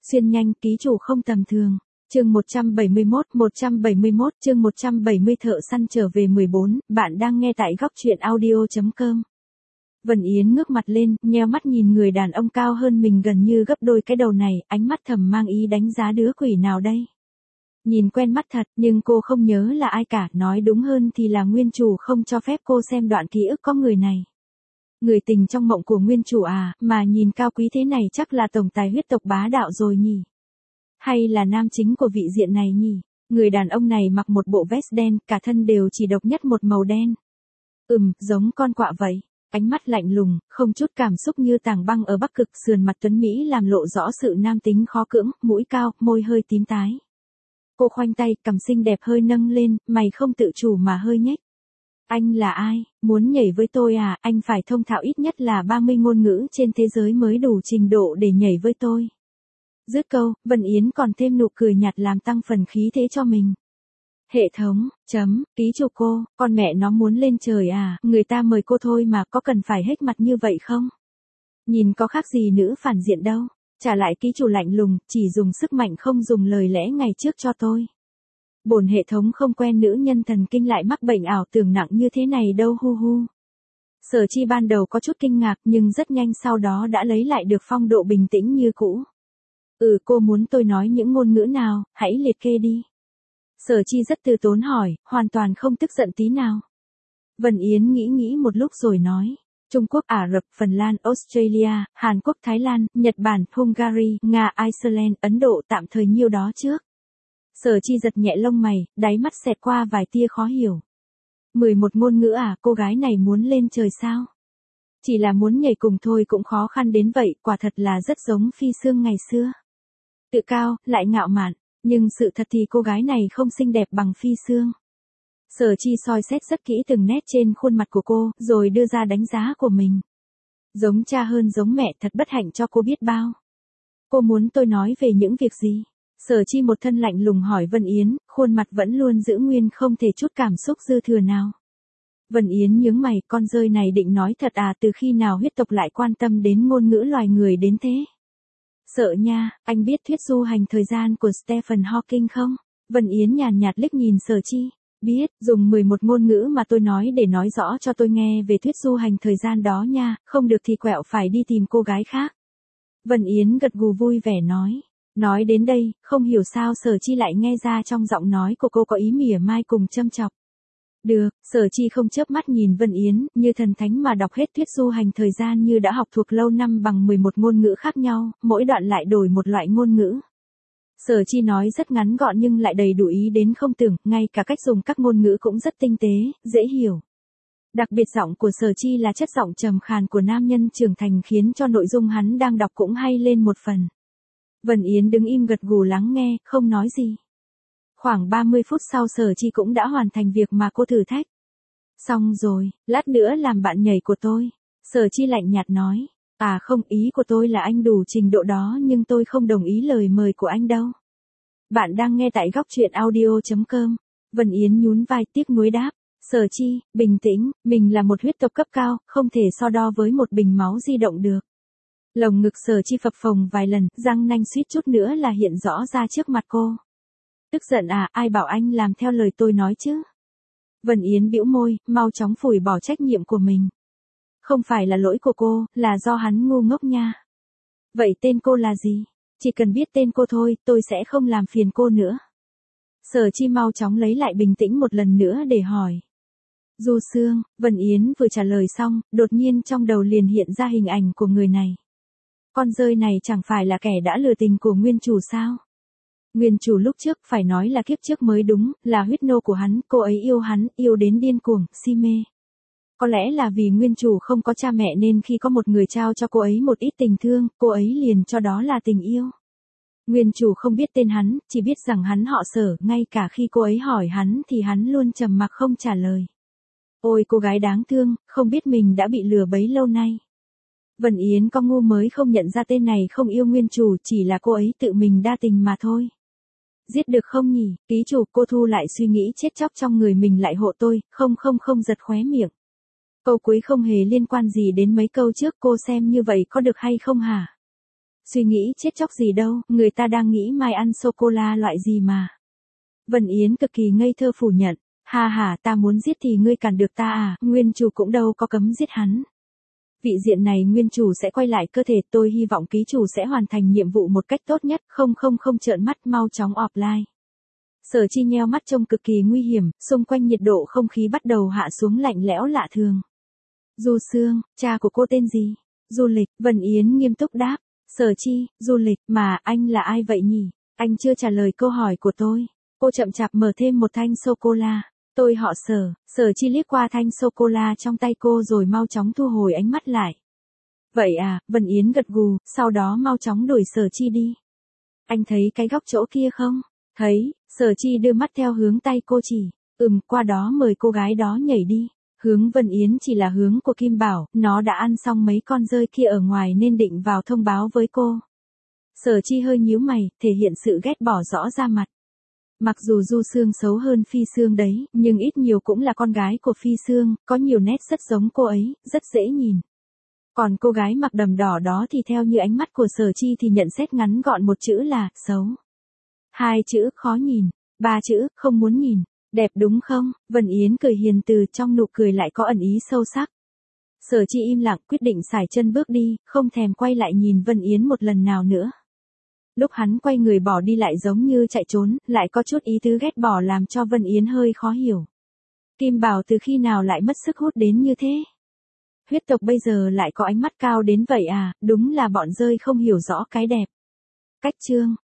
Xuyên nhanh, ký chủ không tầm thường. Chương 171 chương 170 thợ săn trở về 14, bạn đang nghe tại góc truyện audio.com. Vân Yến ngước mặt lên, nheo mắt nhìn người đàn ông cao hơn mình gần như gấp đôi cái đầu này, ánh mắt thầm mang ý đánh giá đứa quỷ nào đây. Nhìn quen mắt thật, nhưng cô không nhớ là ai cả, nói đúng hơn thì là nguyên chủ không cho phép cô xem đoạn ký ức có người này. Người tình trong mộng của nguyên chủ à, mà nhìn cao quý thế này chắc là tổng tài huyết tộc bá đạo rồi nhỉ. Hay là nam chính của vị diện này nhỉ? Người đàn ông này mặc một bộ vest đen, cả thân đều chỉ độc nhất một màu đen. Giống con quạ vậy. Ánh mắt lạnh lùng, không chút cảm xúc như tảng băng ở Bắc Cực, sườn mặt tuấn Mỹ làm lộ rõ sự nam tính khó cưỡng, mũi cao, môi hơi tím tái. Cô khoanh tay, cằm xinh đẹp hơi nâng lên, mày không tự chủ mà hơi nhếch. Anh là ai? Muốn nhảy với tôi à? Anh phải thông thạo ít nhất là 30 ngôn ngữ trên thế giới mới đủ trình độ để nhảy với tôi. Dứt câu, Vân Yến còn thêm nụ cười nhạt làm tăng phần khí thế cho mình. Hệ thống, ký chủ cô, con mẹ nó muốn lên trời à, người ta mời cô thôi mà có cần phải hết mặt như vậy không? Nhìn có khác gì nữ phản diện đâu, trả lại ký chủ lạnh lùng, chỉ dùng sức mạnh không dùng lời lẽ ngày trước cho tôi. Bổn hệ thống không quen nữ nhân thần kinh lại mắc bệnh ảo tưởng nặng như thế này đâu hu hu. Sở Chi ban đầu có chút kinh ngạc nhưng rất nhanh sau đó đã lấy lại được phong độ bình tĩnh như cũ. Cô muốn tôi nói những ngôn ngữ nào, hãy liệt kê đi. Sở Chi rất từ tốn hỏi, hoàn toàn không tức giận tí nào. Vân Yến nghĩ một lúc rồi nói. Trung Quốc, Ả Rập, Phần Lan, Australia, Hàn Quốc, Thái Lan, Nhật Bản, Hungary, Nga, Iceland, Ấn Độ tạm thời nhiêu đó trước. Sở Chi giật nhẹ lông mày, đáy mắt xẹt qua vài tia khó hiểu. 11 ngôn ngữ à, cô gái này muốn lên trời sao? Chỉ là muốn nhảy cùng thôi cũng khó khăn đến vậy, quả thật là rất giống Phi Sương ngày xưa. Tự cao, lại ngạo mạn, nhưng sự thật thì cô gái này không xinh đẹp bằng Phi Sương. Sở Chi soi xét rất kỹ từng nét trên khuôn mặt của cô, rồi đưa ra đánh giá của mình. Giống cha hơn giống mẹ, thật bất hạnh cho cô biết bao. Cô muốn tôi nói về những việc gì? Sở Chi một thân lạnh lùng hỏi Vân Yến, khuôn mặt vẫn luôn giữ nguyên không thể chút cảm xúc dư thừa nào. Vân Yến nhướng mày, con dơi này định nói thật à, từ khi nào huyết tộc lại quan tâm đến ngôn ngữ loài người đến thế? Sợ nha, anh biết thuyết du hành thời gian của Stephen Hawking không? Vân Yến nhàn nhạt liếc nhìn Sở Chi. Biết, dùng 11 ngôn ngữ mà tôi nói để nói rõ cho tôi nghe về thuyết du hành thời gian đó nha, không được thì quẹo phải đi tìm cô gái khác. Vân Yến gật gù vui vẻ nói. Nói đến đây, không hiểu sao Sở Chi lại nghe ra trong giọng nói của cô có ý mỉa mai cùng châm chọc. Được, Sở Chi không chớp mắt nhìn Vân Yến, như thần thánh mà đọc hết thuyết du hành thời gian như đã học thuộc lâu năm bằng 11 ngôn ngữ khác nhau, mỗi đoạn lại đổi một loại ngôn ngữ. Sở Chi nói rất ngắn gọn nhưng lại đầy đủ ý đến không tưởng, ngay cả cách dùng các ngôn ngữ cũng rất tinh tế, dễ hiểu. Đặc biệt giọng của Sở Chi là chất giọng trầm khàn của nam nhân trưởng thành khiến cho nội dung hắn đang đọc cũng hay lên một phần. Vân Yến đứng im gật gù lắng nghe, không nói gì. Khoảng 30 phút sau Sở Chi cũng đã hoàn thành việc mà cô thử thách. Xong rồi, lát nữa làm bạn nhảy của tôi. Sở Chi lạnh nhạt nói. À không, ý của tôi là anh đủ trình độ đó nhưng tôi không đồng ý lời mời của anh đâu. Bạn đang nghe tại góc truyện audio.com. Vân Yến nhún vai tiếc nuối đáp. Sở Chi, bình tĩnh, mình là một huyết tộc cấp cao, không thể so đo với một bình máu di động được. Lồng ngực Sở Chi phập phồng vài lần, răng nanh suýt chút nữa là hiện rõ ra trước mặt cô. Tức giận à, ai bảo anh làm theo lời tôi nói chứ? Vân Yến bĩu môi, mau chóng phủi bỏ trách nhiệm của mình. Không phải là lỗi của cô, là do hắn ngu ngốc nha. Vậy tên cô là gì? Chỉ cần biết tên cô thôi, tôi sẽ không làm phiền cô nữa. Sở Chi mau chóng lấy lại bình tĩnh một lần nữa để hỏi. Du Sương, Vân Yến vừa trả lời xong, đột nhiên trong đầu liền hiện ra hình ảnh của người này. Con dơi này chẳng phải là kẻ đã lừa tình của nguyên chủ sao? Nguyên chủ lúc trước phải nói là kiếp trước mới đúng, là huyết nô của hắn, cô ấy yêu hắn, yêu đến điên cuồng, si mê. Có lẽ là vì nguyên chủ không có cha mẹ nên khi có một người trao cho cô ấy một ít tình thương, cô ấy liền cho đó là tình yêu. Nguyên chủ không biết tên hắn, chỉ biết rằng hắn họ Sở, ngay cả khi cô ấy hỏi hắn thì hắn luôn trầm mặc không trả lời. Ôi cô gái đáng thương, không biết mình đã bị lừa bấy lâu nay. Vân Yến có ngu mới không nhận ra tên này không yêu nguyên chủ, chỉ là cô ấy tự mình đa tình mà thôi. Giết được không nhỉ, ký chủ, cô thu lại suy nghĩ chết chóc trong người mình lại hộ tôi, không giật khóe miệng. Câu cuối không hề liên quan gì đến mấy câu trước, cô xem như vậy có được hay không hả? Suy nghĩ chết chóc gì đâu, người ta đang nghĩ mai ăn sô-cô-la loại gì mà. Vân Yến cực kỳ ngây thơ phủ nhận. Ha ha, ta muốn giết thì ngươi cản được ta à, nguyên chủ cũng đâu có cấm giết hắn. Vị diện này nguyên chủ sẽ quay lại cơ thể, tôi hy vọng ký chủ sẽ hoàn thành nhiệm vụ một cách tốt nhất, không trợn mắt, mau chóng offline. Sở Chi nheo mắt trông cực kỳ nguy hiểm, xung quanh nhiệt độ không khí bắt đầu hạ xuống lạnh lẽo lạ thường. Du Sương, cha của cô tên gì? Du Lịch, Vân Yến nghiêm túc đáp. Sở Chi, Du Lịch, mà anh là ai vậy nhỉ? Anh chưa trả lời câu hỏi của tôi. Cô chậm chạp mở thêm một thanh sô-cô-la. Tôi họ Sở. Sở Chi liếc qua thanh sô-cô-la trong tay cô rồi mau chóng thu hồi ánh mắt lại. Vậy à, Vân Yến gật gù, sau đó mau chóng đuổi Sở Chi đi. Anh thấy cái góc chỗ kia không? Thấy, Sở Chi đưa mắt theo hướng tay cô chỉ. Qua đó mời cô gái đó nhảy đi. Hướng Vân Yến chỉ là hướng của Kim Bảo, nó đã ăn xong mấy con dơi kia ở ngoài nên định vào thông báo với cô. Sở Chi hơi nhíu mày, thể hiện sự ghét bỏ rõ ra mặt. Mặc dù Du Sương xấu hơn Phi Sương đấy, nhưng ít nhiều cũng là con gái của Phi Sương, có nhiều nét rất giống cô ấy, rất dễ nhìn. Còn cô gái mặc đầm đỏ đó thì theo như ánh mắt của Sở Chi thì nhận xét ngắn gọn một chữ là, xấu. 2 chữ, khó nhìn. 3 chữ, không muốn nhìn. Đẹp đúng không? Vân Yến cười hiền từ, trong nụ cười lại có ẩn ý sâu sắc. Sở Chi im lặng, quyết định sải chân bước đi, không thèm quay lại nhìn Vân Yến một lần nào nữa. Lúc hắn quay người bỏ đi lại giống như chạy trốn, lại có chút ý tứ ghét bỏ làm cho Vân Yến hơi khó hiểu. Kim Bảo từ khi nào lại mất sức hút đến như thế? Huyết tộc bây giờ lại có ánh mắt cao đến vậy à, đúng là bọn rơi không hiểu rõ cái đẹp. Cách chương